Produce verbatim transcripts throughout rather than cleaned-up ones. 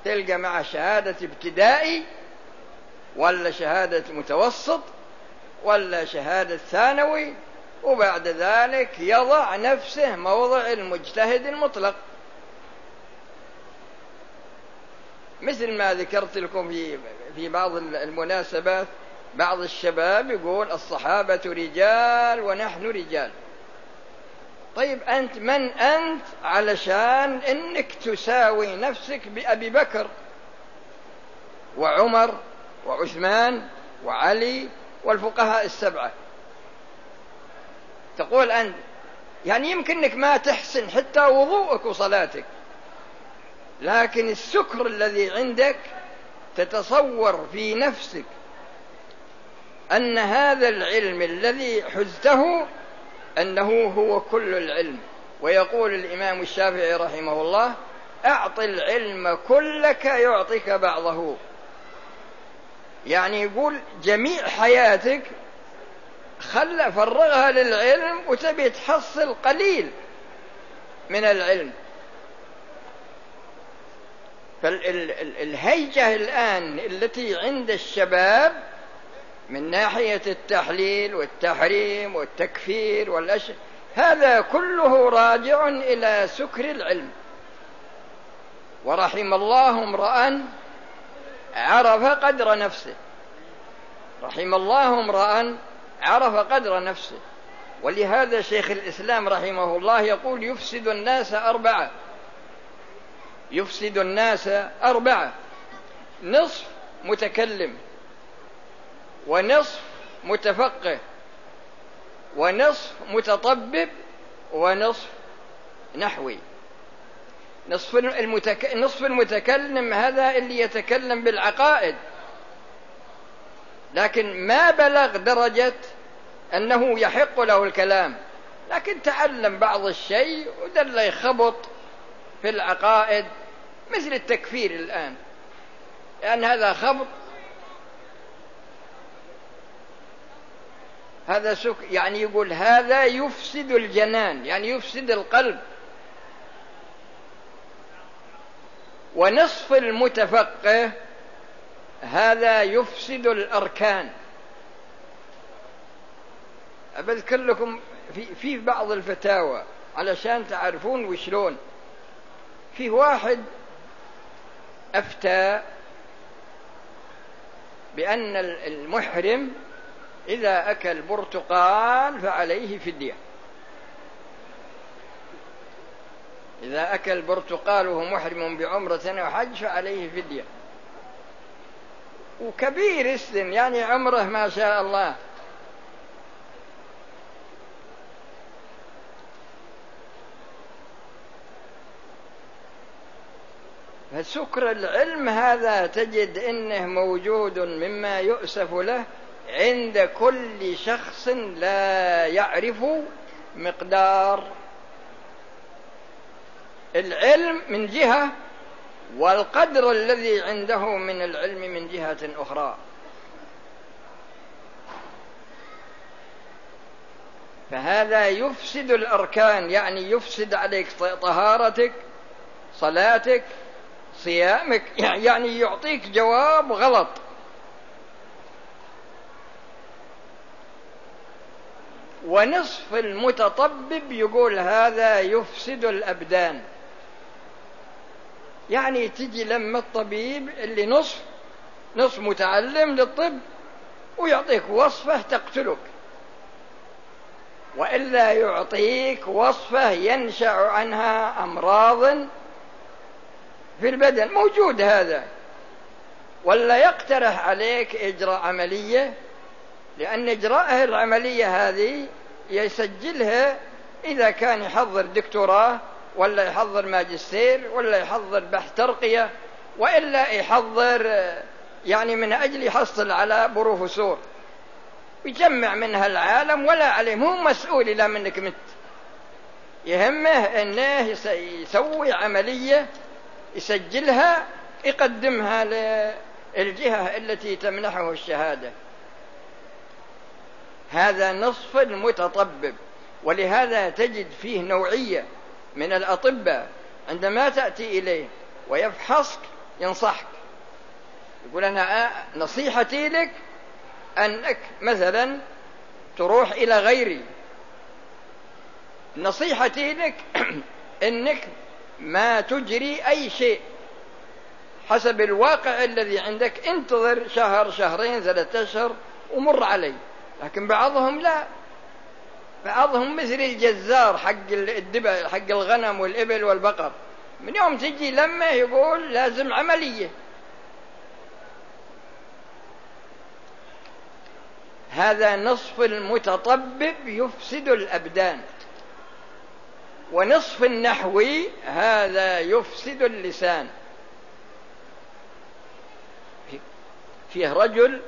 تلقى مع شهادة ابتدائي ولا شهادة متوسط ولا شهادة ثانوي، وبعد ذلك يضع نفسه موضع المجتهد المطلق، مثل ما ذكرت لكم في في بعض المناسبات. بعض الشباب يقول الصحابة رجال ونحن رجال. طيب أنت من أنت علشان إنك تساوي نفسك بأبي بكر وعمر وعثمان وعلي والفقهاء السبعة؟ تقول أنت يعني يمكنك ما تحسن حتى وضوءك وصلاتك، لكن السكر الذي عندك تتصور في نفسك أن هذا العلم الذي حزته أنه هو كل العلم. ويقول الإمام الشافعي رحمه الله: أعط العلم كلك يعطيك بعضه. يعني يقول جميع حياتك خل فرغها للعلم وتبي تحصل قليل من العلم. فالهيجة الآن التي عند الشباب من ناحية التحليل والتحريم والتكفير والأشياء، هذا كله راجع إلى سكر العلم. ورحم الله امرأ عرف قدر نفسه، رحم الله امرأ عرف قدر نفسه. ولهذا شيخ الإسلام رحمه الله يقول: يفسد الناس أربعة، يفسد الناس أربعة: نصف متكلم، ونصف متفقه، ونصف متطبب، ونصف نحوي. نصف المتك... نصف المتكلم هذا اللي يتكلم بالعقائد، لكن ما بلغ درجة أنه يحق له الكلام، لكن تعلم بعض الشيء ودل يخبط في العقائد، مثل التكفير الآن، لأن هذا خبط، هذا سك يعني يقول هذا يفسد الجنان، يعني يفسد القلب. ونصف المتفقه هذا يفسد الأركان. أذكر لكم في, في بعض الفتاوى علشان تعرفون وشلون. في واحد أفتى بأن المحرم إذا أكل برتقال فعليه فدية، إذا أكل برتقال وهو محرم بعمرة أو حج فعليه فدية. وكبير السن، يعني عمره ما شاء الله. فسكر العلم هذا تجد إنه موجود مما يؤسف له عند كل شخص لا يعرف مقدار العلم من جهة، والقدر الذي عنده من العلم من جهة أخرى. فهذا يفسد الأركان، يعني يفسد عليك طهارتك، صلاتك، صيامك، يعني يعطيك جواب غلط. ونصف المتطبب يقول هذا يفسد الأبدان، يعني تجي لما الطبيب اللي نصف نصف متعلم للطب ويعطيك وصفة تقتلك، وإلا يعطيك وصفة ينشأ عنها أمراض في البدن، موجود هذا. ولا يقترح عليك إجراء عملية، لأن إجراءه العملية هذه يسجلها إذا كان يحضر دكتوراه ولا يحضر ماجستير ولا يحضر بحث ترقية، وإلا يحضر يعني من أجل يحصل على بروفيسور يجمع منها العالم ولا عليه، مو مسؤول إلا منك مت. يهمه أنه يسوي عملية يسجلها يقدمها للجهة التي تمنحه الشهادة. هذا نصف المتطبب. ولهذا تجد فيه نوعية من الأطباء عندما تأتي إليه ويفحصك ينصحك، يقول أنا نصيحتي لك أنك مثلا تروح إلى غيري، نصيحتي لك أنك ما تجري أي شيء حسب الواقع الذي عندك، انتظر شهر شهرين ثلاثة أشهر ومر علي. لكن بعضهم لا، بعضهم مثل الجزار حق الدبا حق الغنم والإبل والبقر، من يوم تجي لما يقول لازم عملية. هذا نصف المتطبب يفسد الأبدان، ونصف النحوي هذا يفسد اللسان. فيه رجل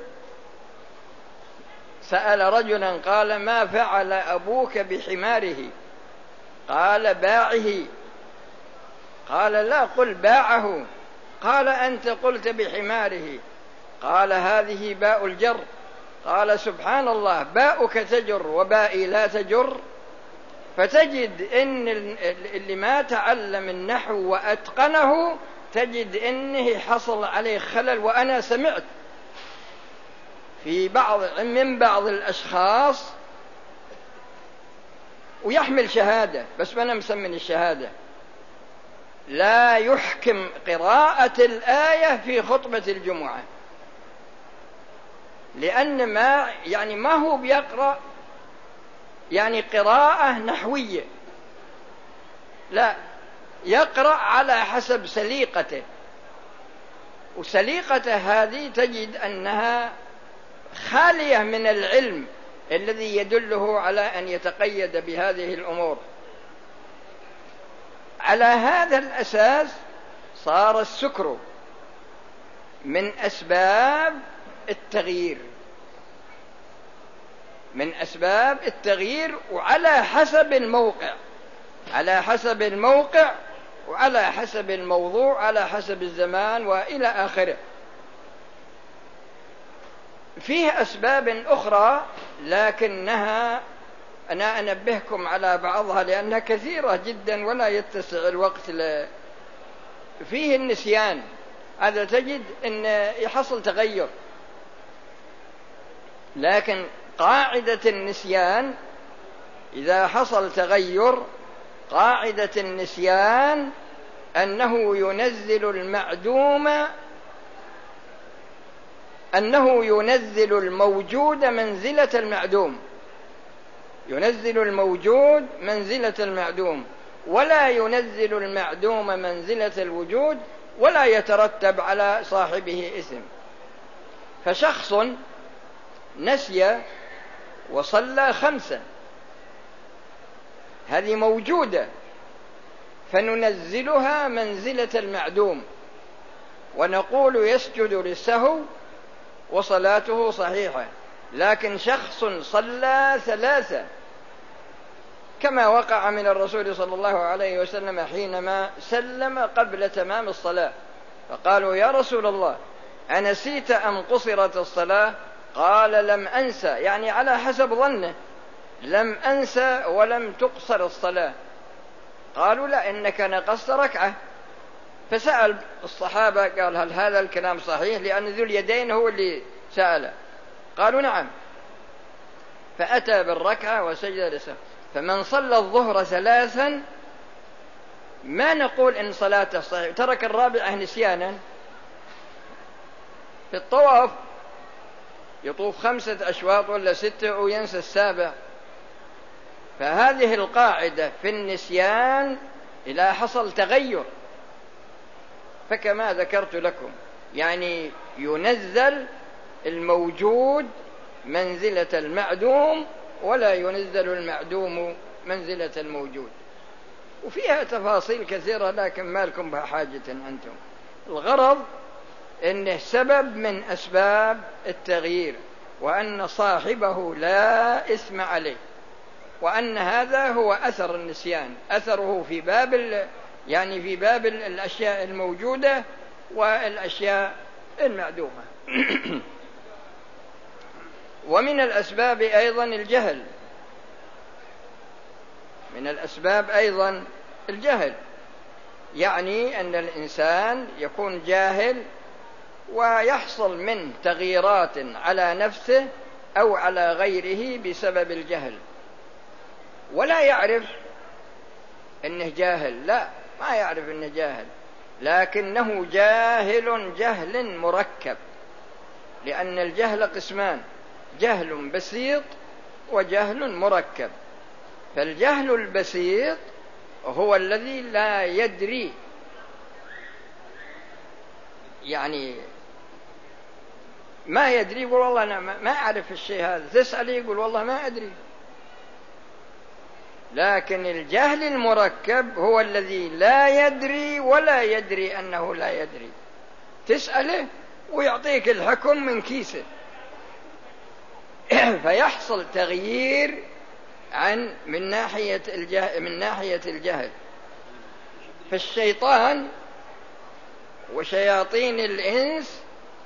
سأل رجلا قال ما فعل أبوك بحماره؟ قال باعه. قال لا، قل باعه. قال أنت قلت بحماره. قال هذه باء الجر. قال سبحان الله، باؤك تجر وبائي لا تجر. فتجد إن اللي ما تعلم النحو وأتقنه تجد إنه حصل عليه خلل. وأنا سمعت في بعض من بعض الأشخاص ويحمل شهادة، بس ما أنا مسمن الشهادة، لا يحكم قراءة الآية في خطبة الجمعة، لأن ما يعني ما هو بيقرأ يعني قراءة نحوية، لا، يقرأ على حسب سليقته، وسليقته هذه تجد أنها خالية من العلم الذي يدله على أن يتقيد بهذه الأمور. على هذا الأساس صار السكر من أسباب التغيير، من أسباب التغيير، وعلى حسب الموقع، على حسب الموقع وعلى حسب الموضوع، على حسب الزمان وإلى آخره. فيه أسباب أخرى لكنها أنا أنبهكم على بعضها لأنها كثيرة جدا ولا يتسع الوقت ل... فيه النسيان، هذا تجد أن يحصل تغير، لكن قاعدة النسيان إذا حصل تغير، قاعدة النسيان أنه ينزل المعدوم أنه ينزل الموجود منزلة المعدوم، ينزل الموجود منزلة المعدوم، ولا ينزل المعدوم منزلة الوجود، ولا يترتب على صاحبه اسم. فشخص نسي وصلى خمسا، هذه موجودة، فننزلها منزلة المعدوم ونقول يسجد للسهو وصلاته صحيحة. لكن شخص صلى ثلاثة كما وقع من الرسول صلى الله عليه وسلم حينما سلم قبل تمام الصلاة، فقالوا يا رسول الله أنسيت أم قصرت الصلاة؟ قال لم أنسى، يعني على حسب ظنه، لم أنسى ولم تقصر الصلاة. قالوا لا، إنك نقصت ركعة. فسأل الصحابة قال هل هذا الكلام صحيح؟ لأن ذو اليدين هو اللي سأله. قالوا نعم. فأتى بالركعة وسجد للسهو. فمن صلى الظهر ثلاثا ما نقول إن صلاته صحيح، ترك الرابعة نسيانا. في الطواف يطوف خمسة أشواط ولا ستة وينسى السابع. فهذه القاعدة في النسيان إذا حصل تغير، فكما ذكرت لكم يعني ينزل الموجود منزلة المعدوم ولا ينزل المعدوم منزلة الموجود. وفيها تفاصيل كثيرة لكن ما لكم بها حاجة أنتم. الغرض إنه سبب من أسباب التغيير، وأن صاحبه لا إثم عليه، وأن هذا هو أثر النسيان، أثره في باب يعني في باب الأشياء الموجودة والأشياء المعدومة. ومن الأسباب أيضا الجهل، من الأسباب أيضا الجهل. يعني أن الإنسان يكون جاهل ويحصل منه تغييرات على نفسه أو على غيره بسبب الجهل، ولا يعرف أنه جاهل، لا ما يعرف أنه جاهل، لكنه جاهل جهل مركب، لأن الجهل قسمان: جهل بسيط وجهل مركب. فالجهل البسيط هو الذي لا يدري، يعني ما يدري، يقول والله أنا ما أعرف الشيء هذا، تسأل يقول والله ما أدري. لكن الجهل المركب هو الذي لا يدري ولا يدري أنه لا يدري، تسأله ويعطيك الحكم من كيسه فيحصل تغيير عن من ناحية الجهل من ناحية الجهل. فالشيطان وشياطين الإنس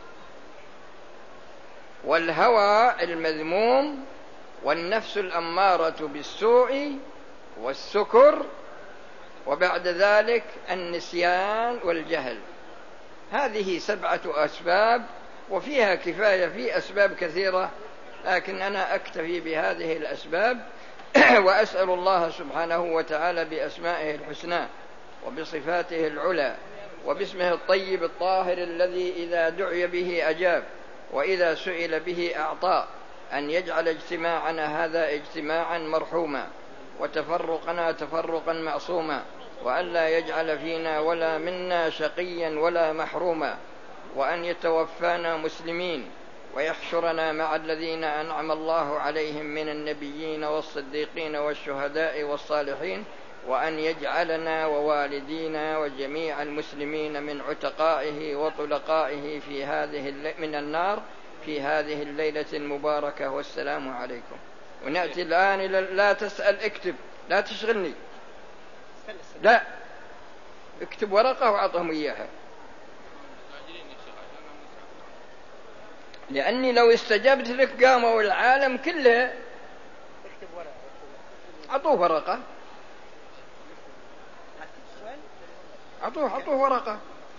والهوى المذموم والنفس الأمارة بالسوء والسكر وبعد ذلك النسيان والجهل، هذه سبعة أسباب، وفيها كفاية في أسباب كثيرة، لكن أنا أكتفي بهذه الأسباب وأسأل الله سبحانه وتعالى بأسمائه الحسنى وبصفاته العلى وباسمه الطيب الطاهر الذي إذا دعي به أجاب وإذا سئل به أعطى، أن يجعل اجتماعنا هذا اجتماعا مرحوما وتفرقنا تفرقا معصوما، وأن لا يجعل فينا ولا منا شقيا ولا محروما، وأن يتوفانا مسلمين ويحشرنا مع الذين أنعم الله عليهم من النبيين والصديقين والشهداء والصالحين، وأن يجعلنا ووالدينا وجميع المسلمين من عتقائه وطلقائه في هذه من النار في هذه الليلة المباركة. والسلام عليكم. ونأتي الآن إلى لا تسأل، اكتب، لا تشغلني، لا اكتب ورقة وأعطهم إياها، لأني لو استجبت لك قاموا العالم كله. أعطوه ورقة، أعطوه أعطوه ورقة.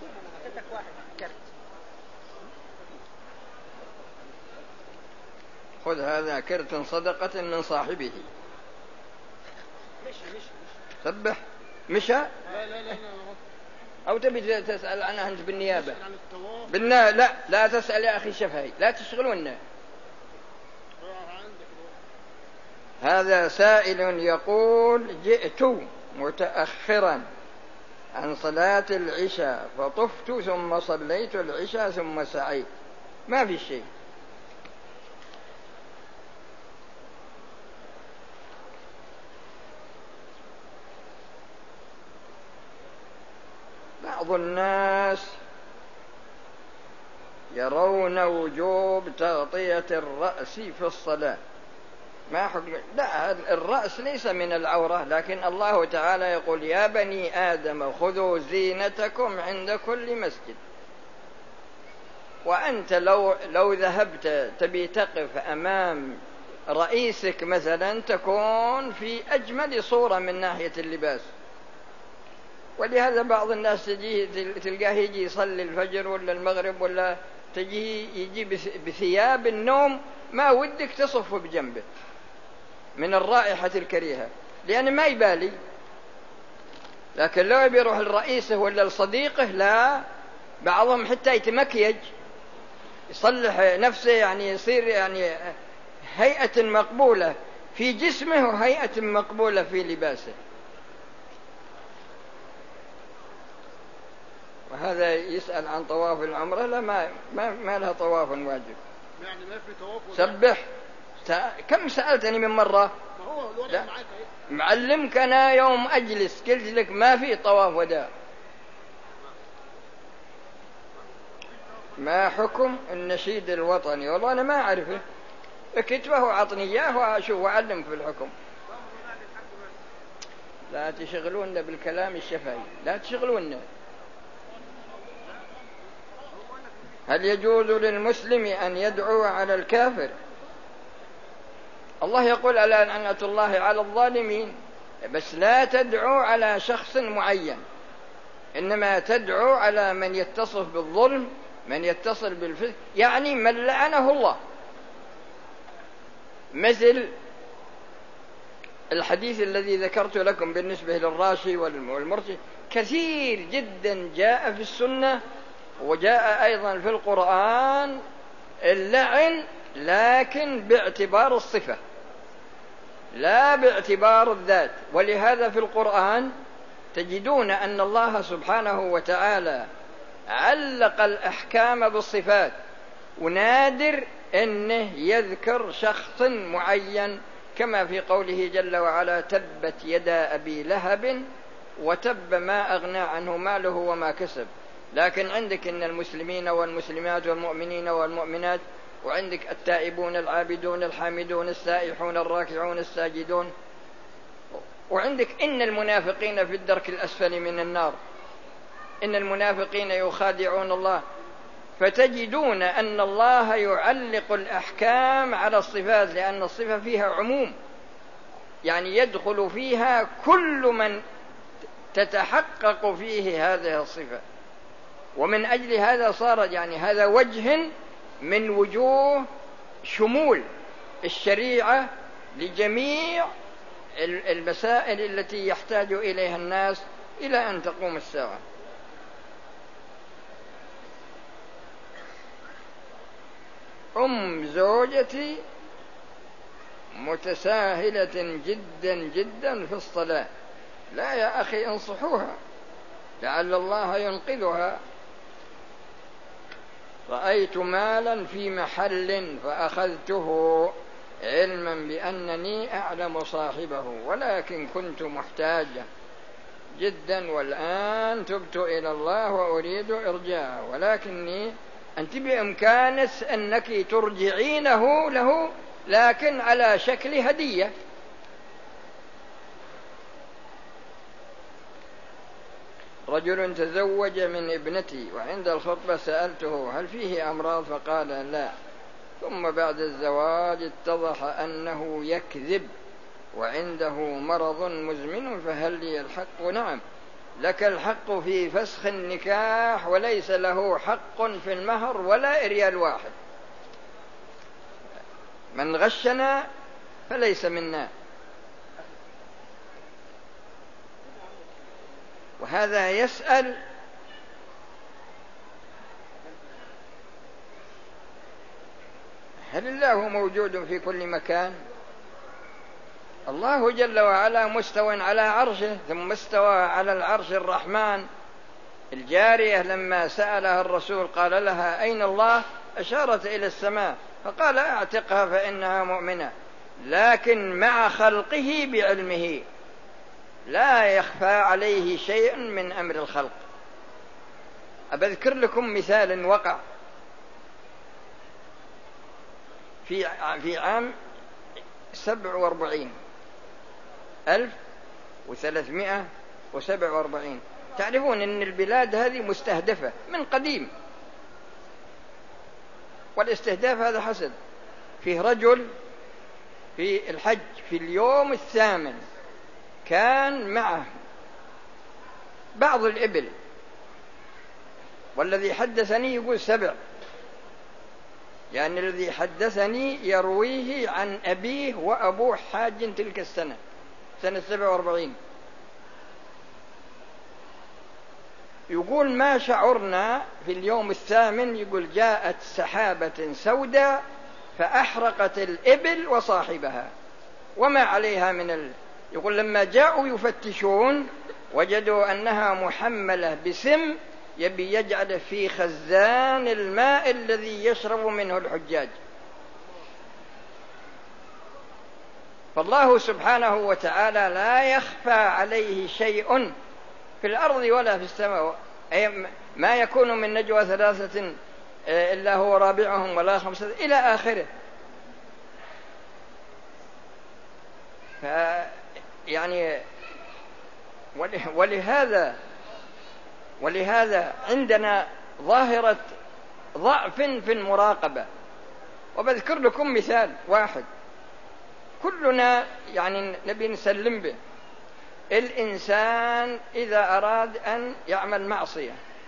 خذ هذا كرت صدقة من صاحبه. سبح مشى. لا لا لا أو تبي تسأل عنها أنت بالنيابة؟ بالنا لا لا تسأل يا أخي شفهي، لا تشغلونا. هذا سائل يقول: جئت متأخرا عن صلاة العشاء فطفت ثم صليت العشاء ثم سعيت، ما في شيء. بعض الناس يرون وجوب تغطية الرأس في الصلاة، ما حكم؟ لا، الرأس ليس من العورة، لكن الله تعالى يقول: يا بني آدم خذوا زينتكم عند كل مسجد. وأنت لو, لو ذهبت تبي تقف أمام رئيسك مثلا تكون في أجمل صورة من ناحية اللباس، ولهذا بعض الناس تجي تلقاه يجي يصلي الفجر ولا المغرب ولا تجي يجي بثياب النوم ما ودك تصف بجنبه من الرائحة الكريهة، لأن ما يبالي. لكن لو بيروح لرئيسه ولا لصديقه لا، بعضهم حتى يتمكيج يصلح نفسه، يعني يصير يعني هيئة مقبولة في جسمه وهيئة مقبولة في لباسه. وهذا يسأل عن طواف العمرة، لا ما ما, ما لها طواف واجب، يعني ما في طواف. سبح. كم سألتني من مرة؟ ما هو الوضع معك معلمك أنا يوم أجلس قلت لك ما في طواف وداع. ما حكم النشيد الوطني؟ والله أنا ما أعرفه، اكتبه وعطني إياه وأشوف وأعلم في الحكم. لا تشغلون بالكلام الشفهي، لا تشغلون. هل يجوز للمسلم أن يدعو على الكافر؟ الله يقول: ألا لعنة الله على الظالمين، بس لا تدعو على شخص معين، إنما تدعو على من يتصف بالظلم، من يتصل بالفسق، يعني من لعنه الله. مثل الحديث الذي ذكرت لكم بالنسبة للراشي والمرشي، كثير جدا جاء في السنة وجاء أيضا في القرآن اللعن، لكن باعتبار الصفة لا باعتبار الذات. ولهذا في القرآن تجدون أن الله سبحانه وتعالى علق الأحكام بالصفات، ونادر أنه يذكر شخص معين، كما في قوله جل وعلا: تبت يدا أبي لهب وتب ما أغنى عنه ماله وما كسب. لكن عندك إن المسلمين والمسلمات والمؤمنين والمؤمنات، وعندك التائبون العابدون الحامدون السائحون الراكعون الساجدون، وعندك إن المنافقين في الدرك الأسفل من النار، إن المنافقين يخادعون الله. فتجدون أن الله يعلق الأحكام على الصفات، لأن الصفة فيها عموم، يعني يدخل فيها كل من تتحقق فيه هذه الصفة. ومن أجل هذا صار يعني هذا وجه من وجوه شمول الشريعة لجميع المسائل التي يحتاج إليها الناس إلى أن تقوم الساعة. أم زوجتي متساهلة جدا جدا في الصلاة. لا يا أخي، انصحوها لعل الله ينقذها. رأيت مالا في محل فأخذته علما بأنني أعلم صاحبه، ولكن كنت محتاجة جدا، والآن تبت إلى الله وأريد إرجاعه، ولكني أنت بإمكانك أنك ترجعينه له، لكن على شكل هدية. رجل تزوج من ابنتي، وعند الخطبة سألته هل فيه أمراض؟ فقال لا، ثم بعد الزواج اتضح أنه يكذب وعنده مرض مزمن، فهل لي الحق؟ نعم، لك الحق في فسخ النكاح، وليس له حق في المهر ولا إريال واحد. من غشنا فليس منا. وهذا يسأل هل الله موجود في كل مكان؟ الله جل وعلا مستوٍ على عرشه، ثم استوى على العرش الرحمن. الجارية لما سألها الرسول قال لها أين الله؟ أشارت إلى السماء، فقال أعتقها فإنها مؤمنة، لكن مع خلقه بعلمه لا يخفى عليه شيء من أمر الخلق. أبذكر لكم مثال وقع في في عام سبع وأربعين ألف وثلاثمائة وسبع وأربعين. تعرفون أن البلاد هذه مستهدفة من قديم، والاستهداف هذا حسد. فيه رجل في الحج في اليوم الثامن كان معه بعض الإبل، والذي حدثني يقول سبع، يعني الذي حدثني يرويه عن أبيه وأبوه حاج تلك السنة، سنة سبع وأربعين. يقول ما شعرنا في اليوم الثامن، يقول جاءت سحابة سوداء فأحرقت الإبل وصاحبها وما عليها من ال... يقول لما جاءوا يفتشون وجدوا أنها محملة بسم يبي يجعل في خزان الماء الذي يشرب منه الحجاج. فالله سبحانه وتعالى لا يخفى عليه شيء في الأرض ولا في السماء. أي ما يكون من نجوى ثلاثة إلا هو رابعهم ولا خمسة إلى آخره. ف يعني ولهذا ولهذا عندنا ظاهرة ضعف في المراقبة. وبذكر لكم مثال واحد كلنا يعني نبي نسلم به. الإنسان إذا أراد أن يعمل معصية،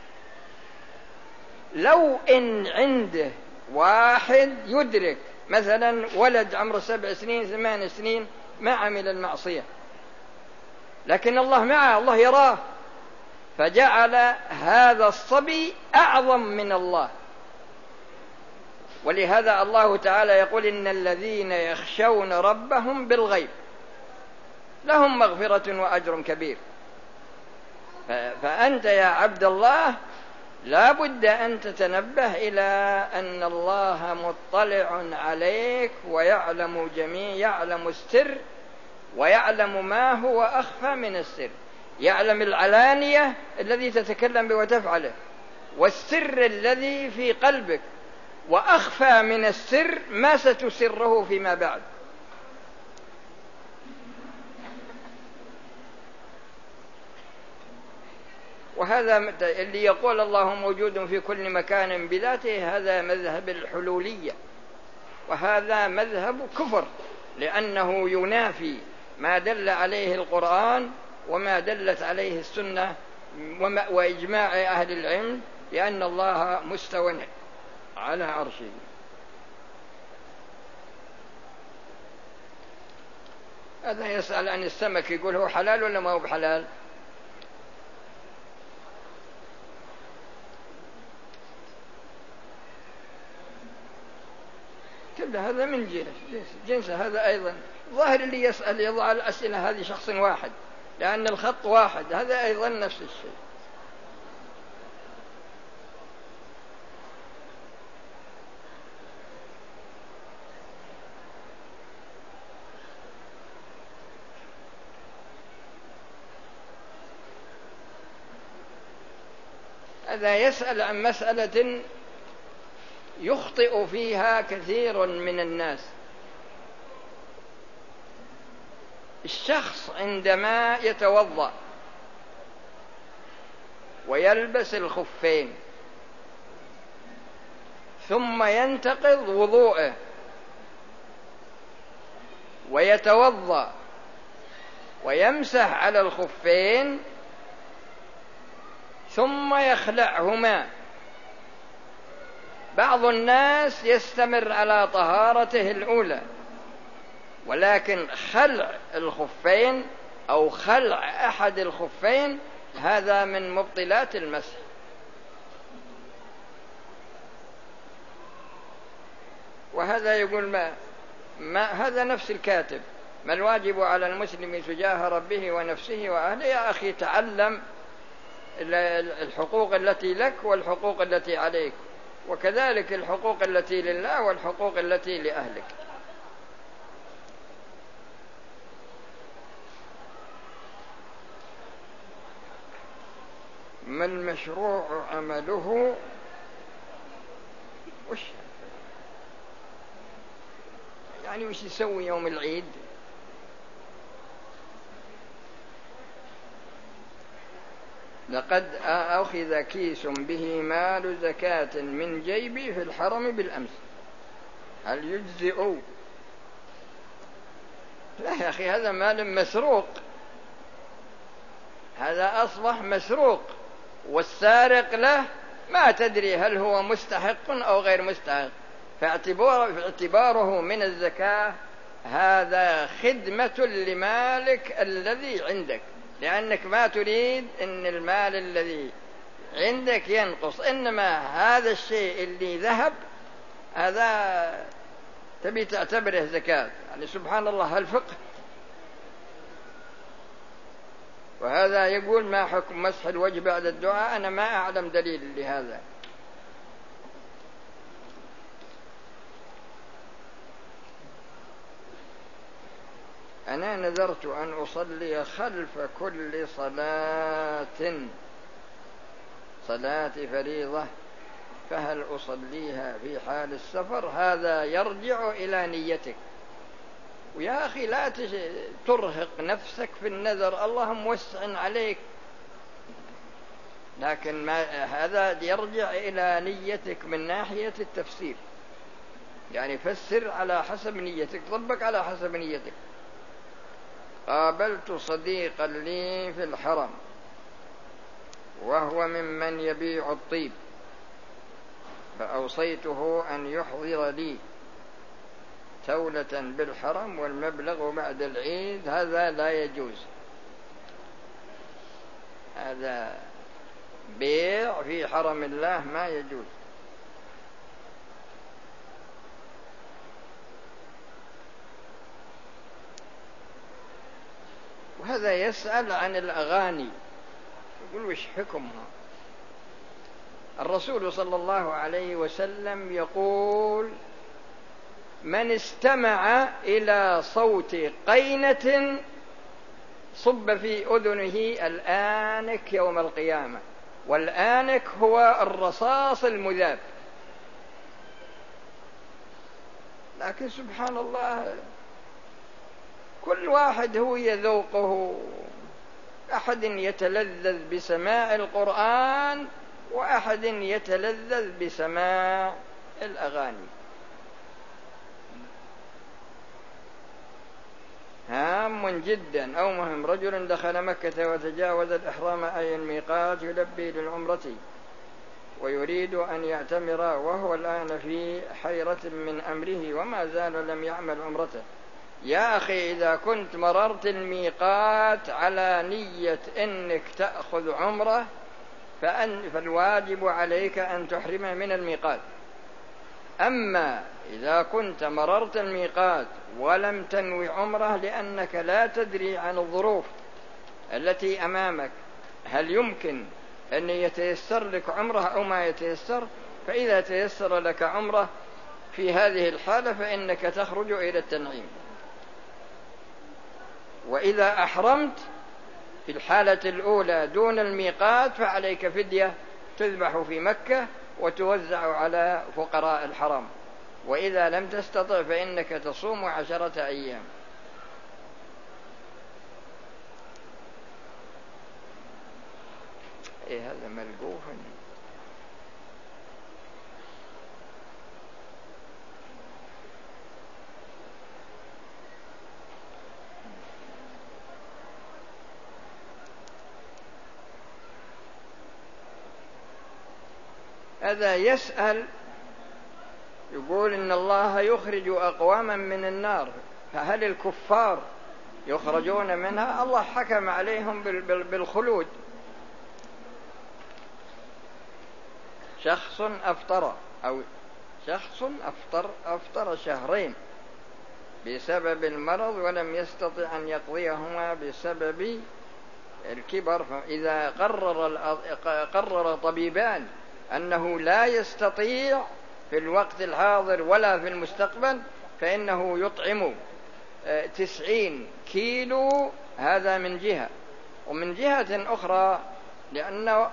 لو إن عنده واحد يدرك مثلا ولد عمره سبع سنين ثمان سنين ما عمل المعصية، لكن الله معه، الله يراه، فجعل هذا الصبي أعظم من الله. ولهذا الله تعالى يقول إن الذين يخشون ربهم بالغيب لهم مغفرة وأجر كبير. فأنت يا عبد الله لا بد أن تتنبه إلى أن الله مطلع عليك ويعلم جميع، يعلم السر ويعلم ما هو أخفى من السر، يعلم العلانية الذي تتكلم به وتفعله، والسر الذي في قلبك، وأخفى من السر ما ستسره فيما بعد. وهذا اللي يقول الله موجود في كل مكان بذاته، هذا مذهب الحلولية، وهذا مذهب كفر، لأنه ينافي ما دل عليه القرآن وما دلت عليه السنة وإجماع أهل العلم، لأن الله مستوى على عرشه. هذا يسأل عن السمك، يقول هو حلال ولا ما هو بحلال؟ كل هذا من جنس جنس هذا أيضا. ظاهر اللي يسأل يضع الأسئلة هذه شخص واحد، لأن الخط واحد، هذا أيضا نفس الشيء. هذا يسأل عن مسألة يخطئ فيها كثير من الناس. الشخص عندما يتوضأ ويلبس الخفين ثم ينتقض وضوءه ويتوضأ ويمسح على الخفين ثم يخلعهما، بعض الناس يستمر على طهارته الأولى، ولكن خلع الخفين أو خلع أحد الخفين هذا من مبطلات المسح. وهذا يقول ما, ما هذا نفس الكاتب، ما الواجب على المسلم تجاه ربه ونفسه وأهله؟ يا أخي تعلم الحقوق التي لك والحقوق التي عليك، وكذلك الحقوق التي لله والحقوق التي لأهلك. ما المشروع عمله؟ وش يعني وش يسوي يوم العيد؟ لقد أخذ كيس به مال زكاة من جيبي في الحرم بالأمس، هل يجزئ؟ لا يا أخي، هذا مال مسروق، هذا أصبح مسروق، والسارق له ما تدري هل هو مستحق أو غير مستحق، فاعتباره من الزكاة هذا خدمة لمالك الذي عندك، لأنك ما تريد أن المال الذي عندك ينقص، إنما هذا الشيء اللي ذهب هذا تبي تعتبره زكاة. يعني سبحان الله الفقه. وهذا يقول ما حكم مسح الوجه بعد الدعاء؟ أنا ما أعلم دليل لهذا. أنا نذرت أن أصلي خلف كل صلاة صلاة فريضة، فهل أصليها في حال السفر؟ هذا يرجع إلى نيتك. ويا أخي لا ترهق نفسك في النذر، الله موسع عليك، لكن ما هذا يرجع إلى نيتك من ناحية التفسير، يعني فسر على حسب نيتك، طبق على حسب نيتك. قابلت صديقا لي في الحرم وهو ممن يبيع الطيب، فأوصيته أن يحضر لي تولة بالحرم والمبلغ بعد العيد. هذا لا يجوز، هذا بيع في حرم الله ما يجوز. وهذا يسأل عن الأغاني، يقول وش حكمها؟ الرسول صلى الله عليه وسلم يقول: من استمع إلى صوت قينة صب في أذنه الآنك يوم القيامة. والآنك هو الرصاص المذاب. لكن سبحان الله، كل واحد هو يذوقه. أحد يتلذذ بسماع القرآن وأحد يتلذذ بسماع الأغاني. هام جدا أو مهم: رجل دخل مكة وتجاوز الإحرام أي الميقات يلبي للعمرة ويريد أن يعتمر وهو الآن في حيرة من أمره وما زال لم يعمل عمرته. يا أخي، إذا كنت مررت الميقات على نية أنك تأخذ عمرة فأن فالواجب عليك أن تحرم من الميقات. أما إذا كنت مررت الميقات ولم تنوي عمرة لأنك لا تدري عن الظروف التي أمامك، هل يمكن أن يتيسر لك عمرة أو ما يتيسر، فإذا تيسر لك عمرة في هذه الحالة فإنك تخرج إلى التنعيم. وإذا أحرمت في الحالة الأولى دون الميقات فعليك فدية تذبح في مكة وتوزع على فقراء الحرم. وإذا لم تستطع فإنك تصوم عشرة أيام. إيه هذا ملقوف؟ هذا يسأل يقول إن الله يخرج أقواما من النار، فهل الكفار يخرجون منها؟ الله حكم عليهم بالخلود. شخص أفطر أو شخص أفطر أفطر شهرين بسبب المرض ولم يستطع أن يقضيهما بسبب الكبر، فإذا قرر قرر طبيبان أنه لا يستطيع في الوقت الحاضر ولا في المستقبل فإنه يطعم تسعين كيلو. هذا من جهة، ومن جهة أخرى لأنه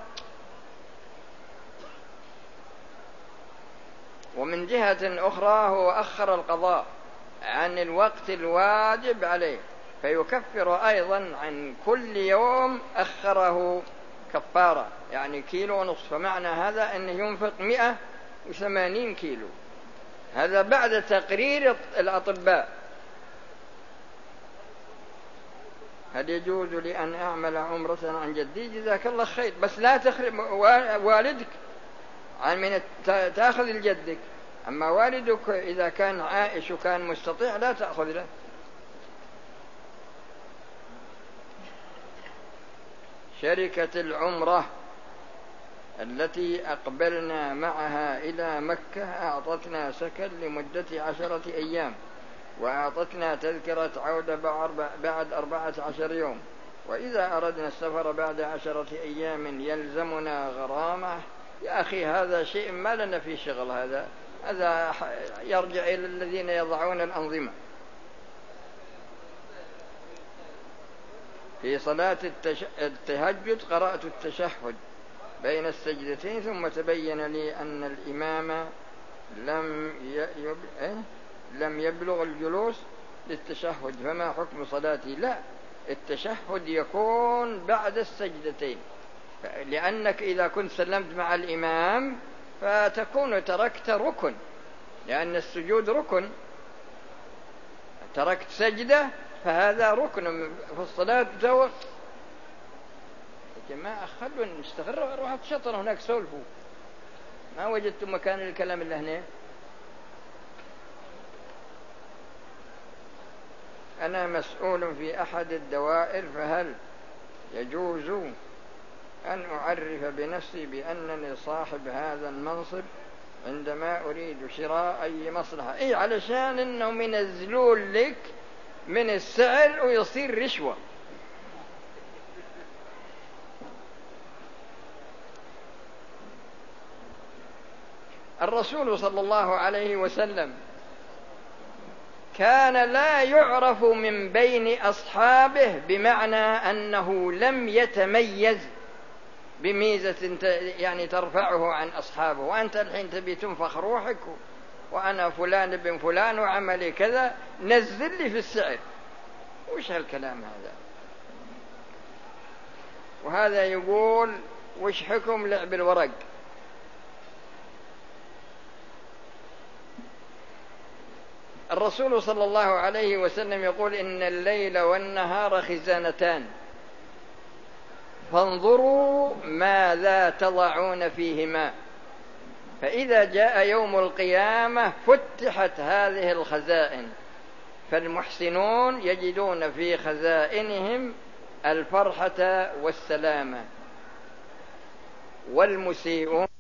ومن جهة أخرى هو أخر القضاء عن الوقت الواجب عليه، فيكفر أيضا عن كل يوم أخره كفارة، يعني كيلو ونصف. فمعنى هذا أنه ينفق مئة وثمانين كيلو. هذا بعد تقرير الأطباء. هل يجوز لي أن أعمل عمرة عن جدي؟ جزاك الله خير، بس لا تخرب والدك عن من تأخذ الجدك. أما والدك إذا كان عائش وكان مستطيع لا تأخذ له. شركة العمرة التي أقبلنا معها إلى مكة أعطتنا سكن لمدة عشرة أيام، وأعطتنا تذكرة عودة بعد أربعة عشر يوم، وإذا أردنا السفر بعد عشرة أيام يلزمنا غرامة. يا أخي، هذا شيء ما لنا في شغل. هذا هذا يرجع إلى الذين يضعون الأنظمة. في صلاة التهجد قرأت التشهد بين السجدتين ثم تبين لي أن الإمام لم يب... لم يبلغ الجلوس للتشهد، فما حكم صلاتي؟ لا، التشهد يكون بعد السجدتين، لأنك إذا كنت سلمت مع الإمام فتكون تركت ركن، لأن السجود ركن. تركت سجدة فهذا ركن في الصلاة زوق. يا جماعة خلوا نستغر، روحوا تشطروا هناك سولفوا، ما وجدتم مكان الكلام اللي هنا. أنا مسؤول في أحد الدوائر، فهل يجوز أن أعرف بنفسي بأنني صاحب هذا المنصب عندما أريد شراء أي مصلحة؟ إيه، علشان إنهم ينزلون لك من السعر ويصير رشوة. الرسول صلى الله عليه وسلم كان لا يعرف من بين أصحابه، بمعنى أنه لم يتميز بميزة يعني ترفعه عن أصحابه. وأنت الحين تبي تنفخ روحك، وأنا فلان بن فلان وعملي كذا، نزل لي في السعر. وش هالكلام هذا؟ وهذا يقول وش حكم لعب الورق؟ الرسول صلى الله عليه وسلم يقول إن الليل والنهار خزانتان، فانظروا ماذا تضعون فيهما، فإذا جاء يوم القيامة فتحت هذه الخزائن، فالمحسنون يجدون في خزائنهم الفرحة والسلامة، والمسيئون